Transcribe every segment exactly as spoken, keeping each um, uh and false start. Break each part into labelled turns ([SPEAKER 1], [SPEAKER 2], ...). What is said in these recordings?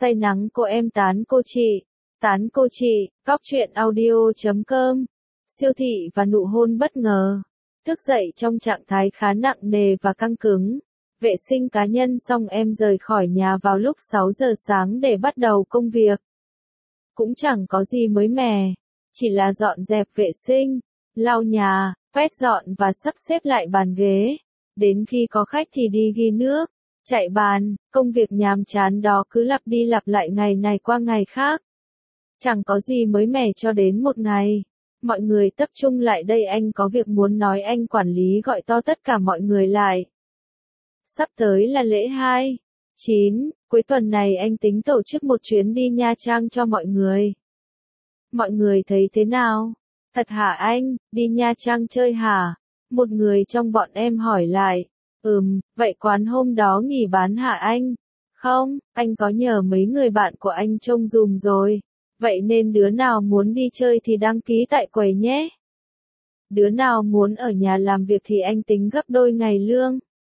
[SPEAKER 1] say nắng cô em tán cô chị, tán cô chị, cóc truyện audio chấm com, siêu thị và nụ hôn bất ngờ. Thức dậy trong trạng thái khá nặng nề và căng cứng. Vệ sinh cá nhân xong em rời khỏi nhà vào lúc sáu giờ sáng để bắt đầu công việc. Cũng chẳng có gì mới mẻ, chỉ là dọn dẹp vệ sinh, lau nhà, quét dọn và sắp xếp lại bàn ghế. Đến khi có khách thì đi ghi nước, chạy bàn, công việc nhàm chán đó cứ lặp đi lặp lại ngày này qua ngày khác. Chẳng có gì mới mẻ cho đến một ngày. Mọi người tập trung lại đây, anh có việc muốn nói. Anh quản lý gọi to tất cả mọi người lại. Sắp tới là lễ hai chín, cuối tuần này anh tính tổ chức một chuyến đi Nha Trang cho mọi người. Mọi người thấy thế nào? Thật hả anh, đi Nha Trang chơi hả? Một người trong bọn em hỏi lại. Ừm, vậy quán hôm đó nghỉ bán hả anh? Không, anh có nhờ mấy người bạn của anh trông dùm rồi. Vậy nên đứa nào muốn đi chơi thì đăng ký tại quầy nhé. Đứa nào muốn ở nhà làm việc thì anh tính gấp đôi ngày lương.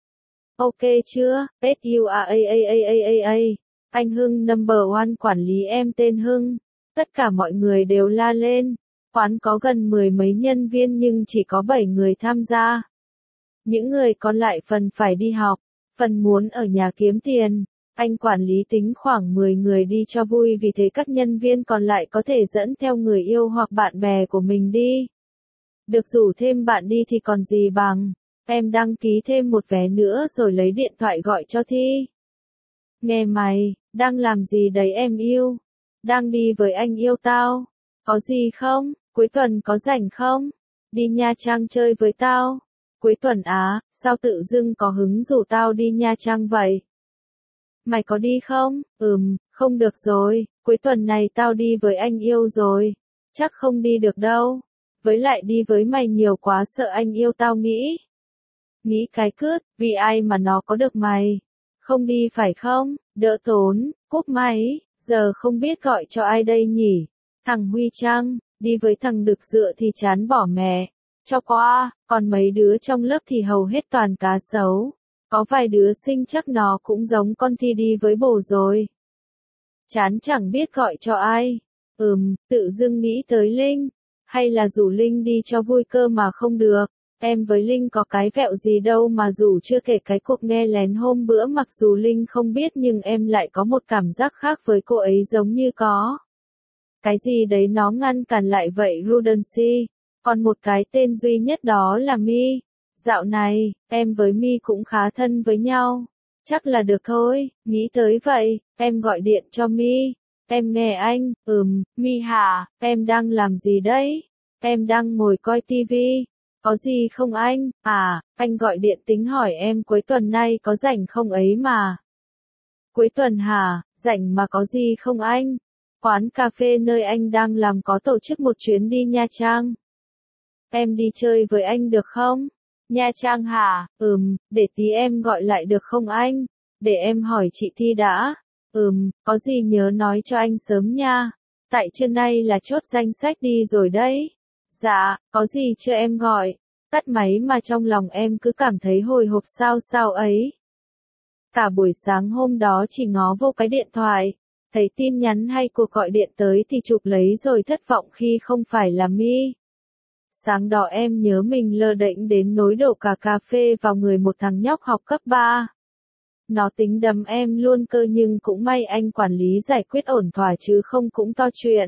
[SPEAKER 1] Ok chưa? ét u a a a a a a a. Anh Hưng number one, quản lý em tên Hưng. Tất cả mọi người đều la lên. Quán có gần mười mấy nhân viên nhưng chỉ có bảy người tham gia. Những người còn lại phần phải đi học, phần muốn ở nhà kiếm tiền. Anh quản lý tính khoảng mười người đi cho vui, vì thế các nhân viên còn lại có thể dẫn theo người yêu hoặc bạn bè của mình đi. Được rủ thêm bạn đi thì còn gì bằng. Em đăng ký thêm một vé nữa rồi lấy điện thoại gọi cho Thi. Nghe mày, đang làm gì đấy em yêu? Đang đi với anh yêu tao. Có gì không? Cuối tuần có rảnh không? Đi Nha Trang chơi với tao. Cuối tuần á, sao tự dưng có hứng rủ tao đi Nha Trang vậy? Mày có đi không? Ừm, không được rồi, cuối tuần này tao đi với anh yêu rồi. Chắc không đi được đâu. Với lại đi với mày nhiều quá sợ anh yêu tao nghĩ. Nghĩ cái cướt, vì ai mà nó có được mày. Không đi phải không? Đỡ tốn, cúp máy, giờ không biết gọi cho ai đây nhỉ? Thằng Huy Trăng, đi với thằng Đực Dựa thì chán bỏ mẹ. Cho qua, còn mấy đứa trong lớp thì hầu hết toàn cá sấu. Có vài đứa xinh chắc nó cũng giống con Thi đi với bồ rồi. Chán chẳng biết gọi cho ai. Ừm, tự dưng nghĩ tới Linh. Hay là rủ Linh đi cho vui cơ mà không được. Em với Linh có cái vẹo gì đâu mà rủ, chưa kể cái cuộc nghe lén hôm bữa, mặc dù Linh không biết nhưng em lại có một cảm giác khác với cô ấy, giống như có cái gì đấy nó ngăn cản lại vậy Rudensi. Còn một cái tên duy nhất đó là My. Dạo này, em với My cũng khá thân với nhau. Chắc là được thôi, nghĩ tới vậy, em gọi điện cho My. Em nghe anh, ừm, My hả, em đang làm gì đấy? Em đang ngồi coi tivi. Có gì không anh? À, anh gọi điện tính hỏi em cuối tuần nay có rảnh không ấy mà. Cuối tuần hả, rảnh mà có gì không anh? Quán cà phê nơi anh đang làm có tổ chức một chuyến đi Nha Trang. Em đi chơi với anh được không? Nha Trang hả? Ừm, để tí em gọi lại được không anh? Để em hỏi chị Thi đã. Ừm, có gì nhớ nói cho anh sớm nha. Tại trưa nay là chốt danh sách đi rồi đấy. Dạ, có gì chưa em gọi. Tắt máy mà trong lòng em cứ cảm thấy hồi hộp sao sao ấy. Cả buổi sáng hôm đó chỉ ngó vô cái điện thoại. Thấy tin nhắn hay cuộc gọi điện tới thì chụp lấy rồi thất vọng khi không phải là My. Sáng đó em nhớ mình lơ đễnh đến nỗi đổ cả cà phê vào người một thằng nhóc học cấp ba. Nó tính đấm em luôn cơ, nhưng cũng may anh quản lý giải quyết ổn thỏa chứ không cũng to chuyện.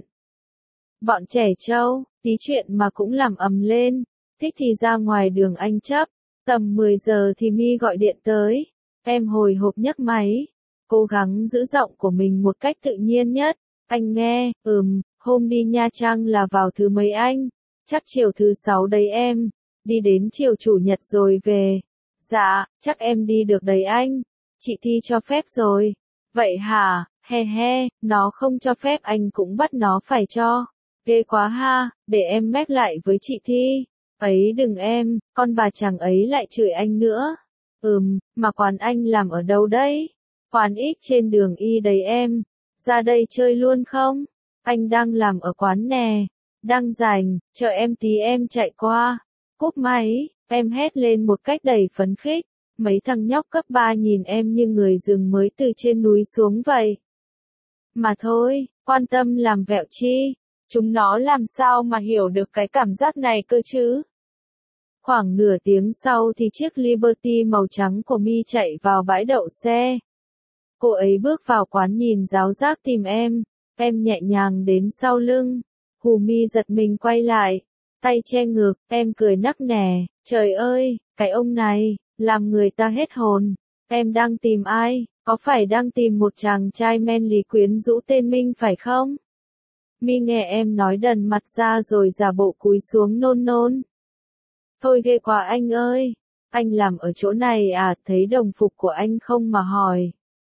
[SPEAKER 1] Bọn trẻ trâu, tí chuyện mà cũng làm ầm lên. Thích thì ra ngoài đường anh chấp. Tầm mười giờ thì My gọi điện tới. Em hồi hộp nhấc máy. Cố gắng giữ giọng của mình một cách tự nhiên nhất. Anh nghe, ừm, hôm đi Nha Trang là vào thứ mấy anh? Chắc chiều thứ sáu đấy em. Đi đến chiều chủ nhật rồi về. Dạ, chắc em đi được đấy anh. Chị Thi cho phép rồi. Vậy hả, he he, nó không cho phép anh cũng bắt nó phải cho. Ghê quá ha, để em mép lại với chị Thi. Ấy đừng em, con bà chàng ấy lại chửi anh nữa. Ừm, mà quán anh làm ở đâu đấy? Quán X trên đường Y đấy em. Ra đây chơi luôn không? Anh đang làm ở quán nè. Đang rảnh, chờ em tí em chạy qua. Cúp máy, em hét lên một cách đầy phấn khích. Mấy thằng nhóc cấp ba nhìn em như người rừng mới từ trên núi xuống vậy. mà thôi, quan tâm làm vẹo chi. Chúng nó làm sao mà hiểu được cái cảm giác này cơ chứ? Khoảng nửa tiếng sau thì chiếc Liberty màu trắng của My chạy vào bãi đậu xe. Cô ấy bước vào quán nhìn giáo giác tìm em, em nhẹ nhàng đến sau lưng. Hù My giật mình quay lại, tay che ngực, em cười nắc nẻ, trời ơi, cái ông này, làm người ta hết hồn. Em đang tìm ai, có phải đang tìm một chàng trai men lý quyến rũ tên Minh phải không? My nghe em nói đần mặt ra rồi giả bộ cúi xuống nôn nôn. Thôi ghê quá anh ơi, anh làm ở chỗ này à, thấy đồng phục của anh không mà hỏi.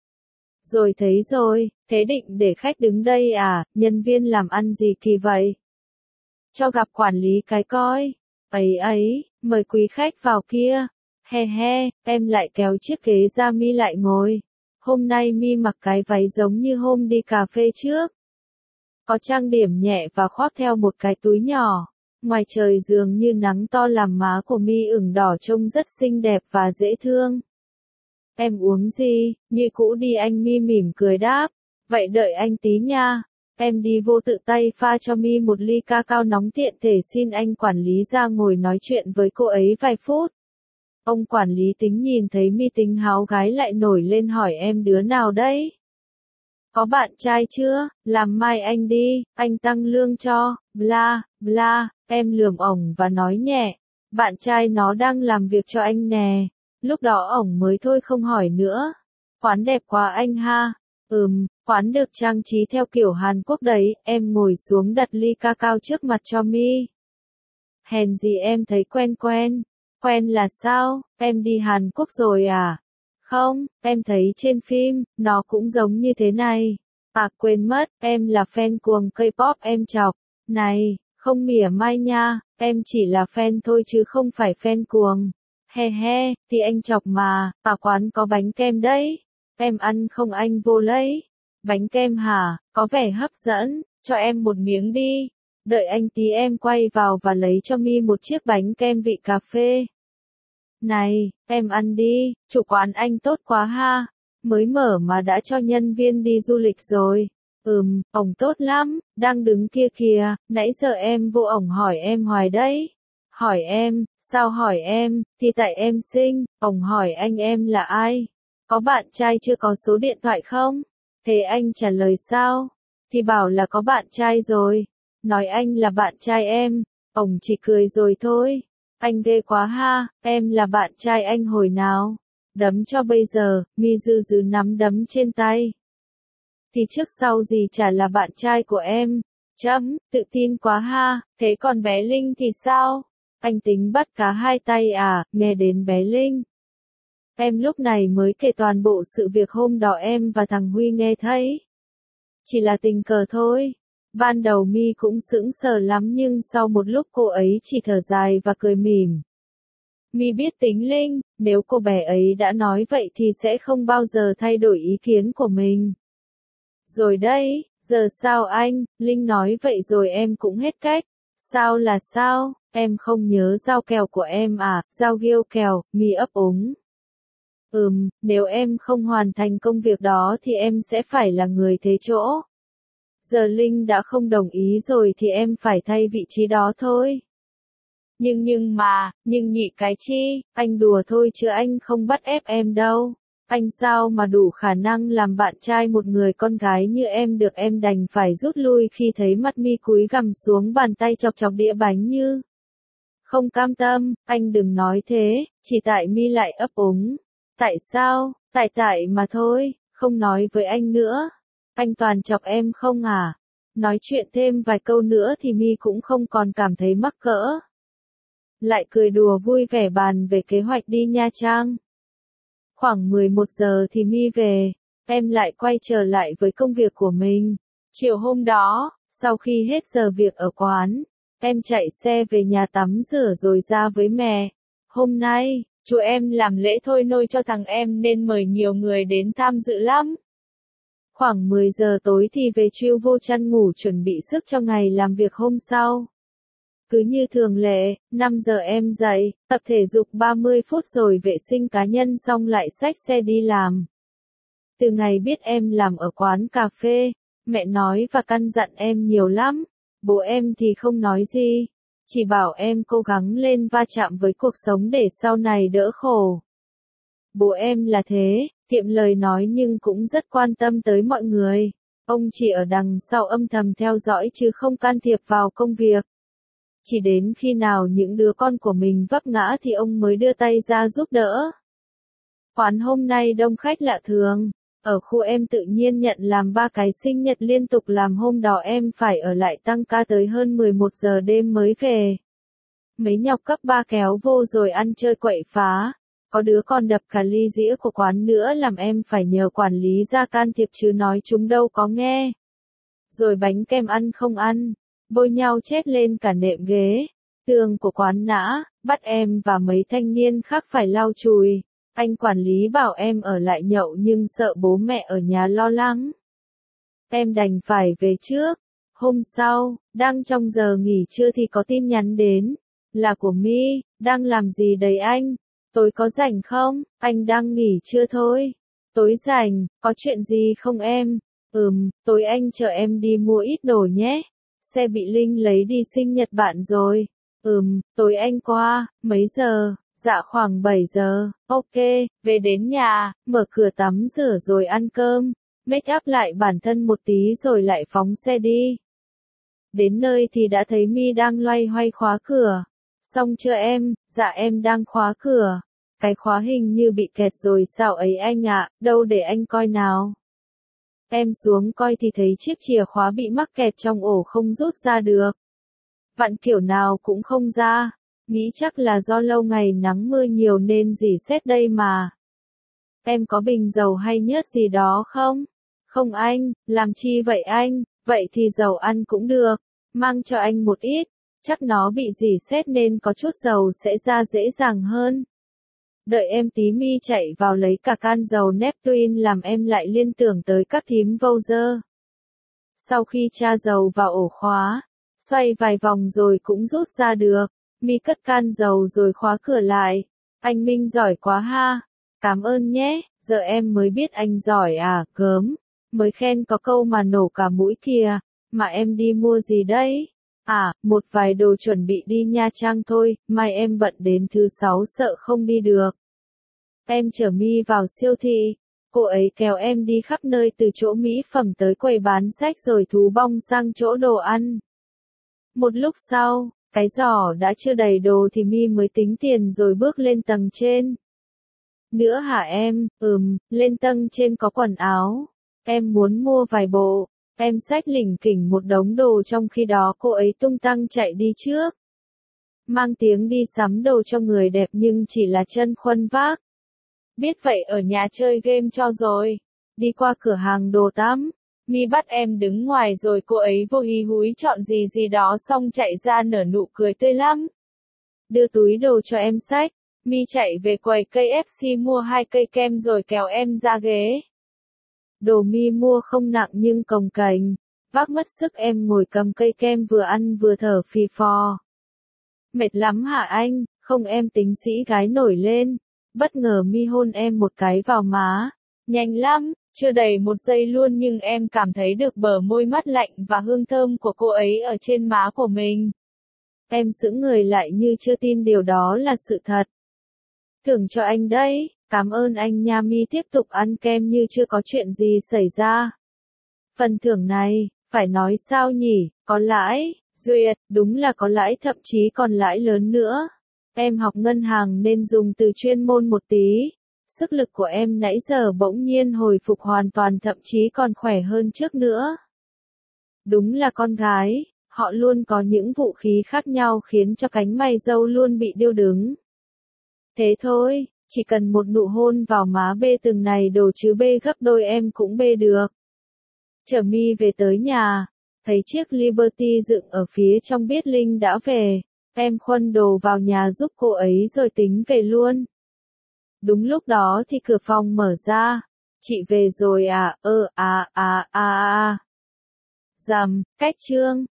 [SPEAKER 1] Rồi thấy rồi, thế định để khách đứng đây à, nhân viên làm ăn gì kỳ vậy? Cho gặp quản lý cái coi. Ấy ấy, mời quý khách vào kia. He he, em lại kéo chiếc ghế ra My lại ngồi. Hôm nay My mặc cái váy giống như hôm đi cà phê trước. Có trang điểm nhẹ và khoác theo một cái túi nhỏ. Ngoài trời dường như nắng to làm má của My ửng đỏ trông rất xinh đẹp và dễ thương. Em uống gì, như cũ đi anh My mỉm cười đáp. Vậy đợi anh tí nha. Em đi vô tự tay pha cho My một ly ca cao nóng tiện thể xin anh quản lý ra ngồi nói chuyện với cô ấy vài phút. Ông quản lý tính nhìn thấy My tính háo gái lại nổi lên hỏi em đứa nào đấy? Có bạn trai chưa? Làm mai anh đi, anh tăng lương cho, bla, bla, em lườm ổng và nói nhẹ. Bạn trai nó đang làm việc cho anh nè. Lúc đó ổng mới thôi không hỏi nữa. Quán đẹp quá anh ha. Ừm, quán được trang trí theo kiểu Hàn Quốc đấy, em ngồi xuống đặt ly ca cao trước mặt cho My. Hèn gì em thấy quen quen. Quen là sao, em đi Hàn Quốc rồi à? Không, em thấy trên phim, nó cũng giống như thế này. À quên mất, em là fan cuồng K-pop em chọc. Này, không mỉa mai nha, em chỉ là fan thôi chứ không phải fan cuồng. He he, thì anh chọc mà, à quán có bánh kem đấy. Em ăn không anh vô lấy. Bánh kem hả, có vẻ hấp dẫn, cho em một miếng đi. Đợi anh tí em quay vào và lấy cho My một chiếc bánh kem vị cà phê. Này, em ăn đi, chủ quán anh tốt quá ha. Mới mở mà đã cho nhân viên đi du lịch rồi. Ừm, ổng tốt lắm, đang đứng kia kìa, nãy giờ em vô ổng hỏi em hoài đấy. Hỏi em, sao hỏi em, thì tại em xinh, ổng hỏi anh em là ai? Có bạn trai chưa có số điện thoại không? Thế anh trả lời sao? Thì bảo là có bạn trai rồi. Nói anh là bạn trai em, ổng chỉ cười rồi thôi. Anh ghê quá ha, em là bạn trai anh hồi nào? Đấm cho bây giờ, My dư dư nắm đấm trên tay. Thì trước sau gì chả là bạn trai của em. Chấm, tự tin quá ha, thế còn bé Linh thì sao? Anh tính bắt cá hai tay à, nghe đến bé Linh. Em lúc này mới kể toàn bộ sự việc hôm đó em và thằng Huy nghe thấy. Chỉ là tình cờ thôi. Ban đầu My cũng sững sờ lắm nhưng sau một lúc cô ấy chỉ thở dài và cười mỉm. My biết tính Linh, nếu cô bé ấy đã nói vậy thì sẽ không bao giờ thay đổi ý kiến của mình. Rồi đây, giờ sao anh, Linh nói vậy rồi em cũng hết cách. Sao là sao, em không nhớ giao kèo của em à, giao ghiêu kèo, My ấp úng. Ừm, nếu em không hoàn thành công việc đó thì em sẽ phải là người thế chỗ. Giờ Linh đã không đồng ý rồi thì em phải thay vị trí đó thôi. Nhưng nhưng mà, nhưng nhị cái chi, anh đùa thôi chứ anh không bắt ép em đâu. Anh sao mà đủ khả năng làm bạn trai một người con gái như em được, em đành phải rút lui khi thấy mắt My cúi gằm xuống bàn tay chọc chọc đĩa bánh như. Không cam tâm, anh đừng nói thế, chỉ tại My lại ấp úng. Tại sao, tại tại mà thôi, không nói với anh nữa. Anh toàn chọc em không à? Nói chuyện thêm vài câu nữa thì My cũng không còn cảm thấy mắc cỡ. Lại cười đùa vui vẻ bàn về kế hoạch đi Nha Trang. Khoảng mười một giờ thì My về, em lại quay trở lại với công việc của mình. Chiều hôm đó, sau khi hết giờ việc ở quán, em chạy xe về nhà tắm rửa rồi ra với mẹ. Hôm nay, chú em làm lễ thôi nôi cho thằng em nên mời nhiều người đến tham dự lắm. Khoảng mười giờ tối thì về chill vô chăn ngủ chuẩn bị sức cho ngày làm việc hôm sau. Cứ như thường lệ, năm giờ em dậy, tập thể dục ba mươi phút rồi vệ sinh cá nhân xong lại xách xe đi làm. Từ ngày biết em làm ở quán cà phê, Mẹ nói và căn dặn em nhiều lắm, bố em thì không nói gì, chỉ bảo em cố gắng lên va chạm với cuộc sống để sau này đỡ khổ. Bố em là thế, kiệm lời nói nhưng cũng rất quan tâm tới mọi người. Ông chỉ ở đằng sau âm thầm theo dõi chứ không can thiệp vào công việc. Chỉ đến khi nào những đứa con của mình vấp ngã thì ông mới đưa tay ra giúp đỡ. Quán hôm nay đông khách lạ thường. Ở khu em tự nhiên nhận làm ba cái sinh nhật liên tục làm hôm đó em phải ở lại tăng ca tới hơn mười một giờ đêm mới về. Mấy nhóc cấp ba kéo vô rồi ăn chơi quậy phá. Có đứa còn đập cả ly dĩa của quán nữa làm em phải nhờ quản lý ra can thiệp chứ nói chúng đâu có nghe. Rồi bánh kem ăn không ăn, bôi nhau chết lên cả nệm ghế. Tường của quán nã, bắt em và mấy thanh niên khác phải lau chùi. Anh quản lý bảo em ở lại nhậu nhưng sợ bố mẹ ở nhà lo lắng. Em đành phải về trước. Hôm sau, đang trong giờ nghỉ trưa thì có tin nhắn đến. Là của My, đang làm gì đấy anh? Tối có rảnh không? Anh đang nghỉ trưa thôi. Tối rảnh, có chuyện gì không em? Ừm, tối anh chở em đi mua ít đồ nhé. Xe bị Linh lấy đi sinh nhật bạn rồi. Ừm, tối anh qua, mấy giờ? Dạ khoảng bảy giờ, ok, về đến nhà, mở cửa tắm rửa rồi ăn cơm, make up lại bản thân một tí rồi lại phóng xe đi. Đến nơi thì đã thấy My đang loay hoay khóa cửa. Xong chưa em? Dạ em đang khóa cửa. Cái khóa hình như bị kẹt rồi sao ấy anh ạ, đâu để anh coi nào. Em xuống coi thì thấy chiếc chìa khóa bị mắc kẹt trong ổ không rút ra được. Vặn kiểu nào cũng không ra. Nghĩ chắc là do lâu ngày nắng mưa nhiều nên rỉ sét đây mà. Em có bình dầu hay nhớt gì đó không? Không anh, làm chi vậy anh? Vậy thì dầu ăn cũng được. Mang cho anh một ít. Chắc nó bị rỉ sét nên có chút dầu sẽ ra dễ dàng hơn. Đợi em tí My chạy vào lấy cả can dầu Neptune làm em lại liên tưởng tới các thím vâu dơ. Sau khi tra dầu vào ổ khóa, xoay vài vòng rồi cũng rút ra được. My cất can dầu rồi khóa cửa lại. Anh Minh giỏi quá ha. Cảm ơn nhé, giờ em mới biết anh giỏi à, gớm. Mới khen có câu mà nổ cả mũi kìa. Mà em đi mua gì đấy? À, một vài đồ chuẩn bị đi Nha Trang thôi, mai em bận đến thứ sáu sợ không đi được. Em chở My vào siêu thị. Cô ấy kéo em đi khắp nơi từ chỗ mỹ phẩm tới quầy bán sách rồi thú bong sang chỗ đồ ăn. Một lúc sau, cái giỏ đã chưa đầy đồ thì My mới tính tiền rồi bước lên tầng trên. Nữa hả em? Ừm, lên tầng trên có quần áo. Em muốn mua vài bộ. Em xách lỉnh kỉnh một đống đồ trong khi đó cô ấy tung tăng chạy đi trước. Mang tiếng đi sắm đồ cho người đẹp nhưng chỉ là chân khuân vác. Biết vậy ở nhà chơi game cho rồi. Đi qua cửa hàng đồ tắm. My bắt em đứng ngoài rồi cô ấy vô hí húi chọn gì gì đó xong chạy ra nở nụ cười tươi lắm. Đưa túi đồ cho em xách. My chạy về quầy ca ép xê mua hai cây kem rồi kéo em ra ghế. Đồ My mua không nặng nhưng cồng kềnh. Vác mất sức em ngồi cầm cây kem vừa ăn vừa thở phì phò. Mệt lắm hả anh? Không em tính sĩ gái nổi lên. Bất ngờ My hôn em một cái vào má. Nhanh lắm. Chưa đầy một giây luôn nhưng em cảm thấy được bờ môi mát lạnh và hương thơm của cô ấy ở trên má của mình. Em sững người lại như chưa tin điều đó là sự thật. Thưởng cho anh đấy, cảm ơn anh nha. My tiếp tục ăn kem như chưa có chuyện gì xảy ra. Phần thưởng này, phải nói sao nhỉ, có lãi, duyệt, đúng là có lãi thậm chí còn lãi lớn nữa. Em học ngân hàng nên dùng từ chuyên môn một tí. Sức lực của em nãy giờ bỗng nhiên hồi phục hoàn toàn thậm chí còn khỏe hơn trước nữa. Đúng là con gái, họ luôn có những vũ khí khác nhau khiến cho cánh mày râu luôn bị điêu đứng. Thế thôi, chỉ cần một nụ hôn vào má bê từng này đồ chứ bê gấp đôi em cũng bê được. Chở My về tới nhà, thấy chiếc Liberty dựng ở phía trong biết Linh đã về, em khuân đồ vào nhà giúp cô ấy rồi tính về luôn. Đúng lúc đó thì cửa phòng mở ra. Chị về rồi à, ơ à à à à. Dầm, cách chương.